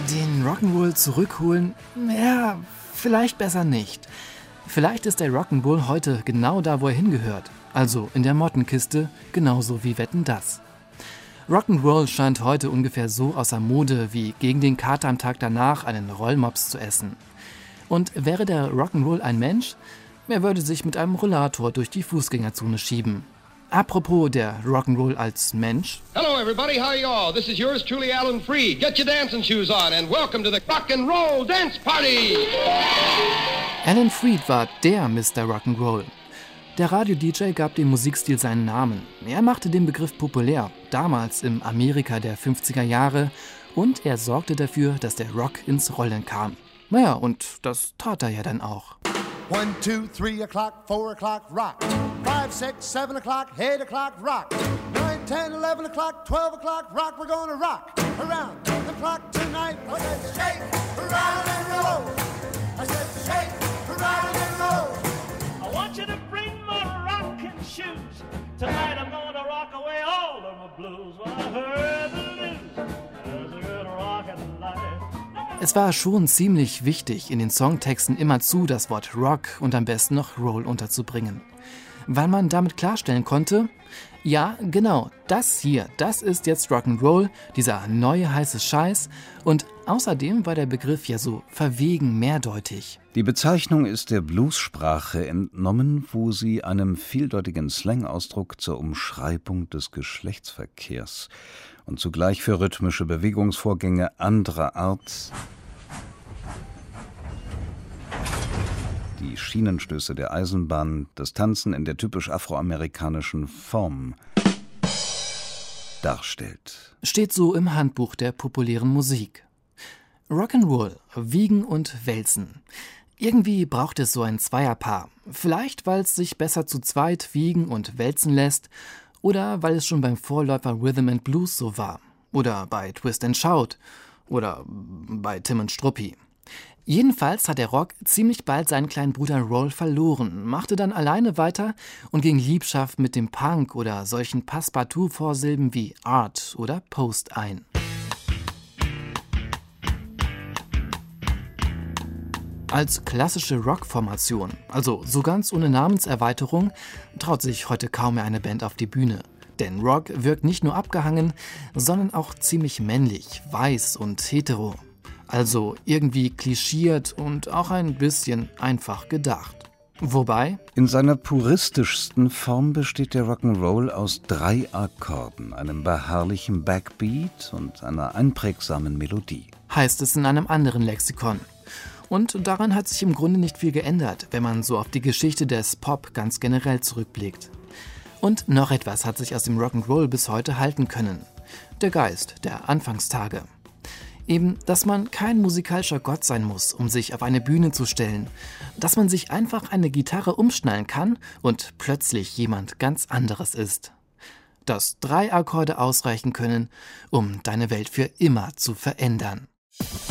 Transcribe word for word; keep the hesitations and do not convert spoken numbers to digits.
Den Rock'n'Roll zurückholen? Ja, vielleicht besser nicht. Vielleicht ist der Rock'n'Roll heute genau da, wo er hingehört. Also in der Mottenkiste, genauso wie Wetten, dass. Rock'n'Roll scheint heute ungefähr so außer Mode, wie gegen den Kater am Tag danach einen Rollmops zu essen. Und wäre der Rock'n'Roll ein Mensch? Er würde sich mit einem Rollator durch die Fußgängerzone schieben. Apropos der Rock'n'Roll als Mensch. Hello everybody, how are you all? This is yours truly, Alan Freed. Get your dancing shoes on and welcome to the Rock'n'Roll Dance Party! Alan Freed war der Mister Rock'n'Roll. Der Radio-D J gab dem Musikstil seinen Namen. Er machte den Begriff populär, damals im Amerika der fünfziger Jahre, und er sorgte dafür, dass der Rock ins Rollen kam. Naja, und das tat er ja dann auch. One, two, three o'clock, four o'clock, rock. Five, six, seven o'clock, eight o'clock, rock. Nine, ten, eleven o'clock, twelve o'clock, rock. We're gonna rock around the clock tonight. I said shake, around and roll. I said shake, around and roll. I want you to bring my rocking shoes. Tonight I'm gonna rock away all of my blues. Well, I heard the news. There's a good rockin' life. Es war schon ziemlich wichtig, in den Songtexten immerzu das Wort Rock und am besten noch Roll unterzubringen. Weil man damit klarstellen konnte, ja, genau, das hier, das ist jetzt Rock'n'Roll, dieser neue heiße Scheiß. Und außerdem war der Begriff ja so verwegen mehrdeutig. Die Bezeichnung ist der Bluessprache entnommen, wo sie einem vieldeutigen Slangausdruck zur Umschreibung des Geschlechtsverkehrs und zugleich für rhythmische Bewegungsvorgänge anderer Art, die Schienenstöße der Eisenbahn, das Tanzen in der typisch afroamerikanischen Form darstellt. Steht so im Handbuch der populären Musik. Rock'n'Roll, Wiegen und Wälzen. Irgendwie braucht es so ein Zweierpaar. Vielleicht, weil es sich besser zu zweit wiegen und wälzen lässt, oder weil es schon beim Vorläufer Rhythm and Blues so war. Oder bei Twist and Shout. Oder bei Tim und Struppi. Jedenfalls hat der Rock ziemlich bald seinen kleinen Bruder Roll verloren, machte dann alleine weiter und ging Liebschaft mit dem Punk oder solchen Passepartout-Vorsilben wie Art oder Post ein. Als klassische Rock-Formation, also so ganz ohne Namenserweiterung, traut sich heute kaum mehr eine Band auf die Bühne. Denn Rock wirkt nicht nur abgehangen, sondern auch ziemlich männlich, weiß und hetero. Also irgendwie klischiert und auch ein bisschen einfach gedacht. Wobei? In seiner puristischsten Form besteht der Rock'n'Roll aus drei Akkorden, einem beharrlichen Backbeat und einer einprägsamen Melodie. Heißt es in einem anderen Lexikon. Und daran hat sich im Grunde nicht viel geändert, wenn man so auf die Geschichte des Pop ganz generell zurückblickt. Und noch etwas hat sich aus dem Rock'n'Roll bis heute halten können. Der Geist der Anfangstage. Eben, dass man kein musikalischer Gott sein muss, um sich auf eine Bühne zu stellen. Dass man sich einfach eine Gitarre umschnallen kann und plötzlich jemand ganz anderes ist. Dass drei Akkorde ausreichen können, um deine Welt für immer zu verändern.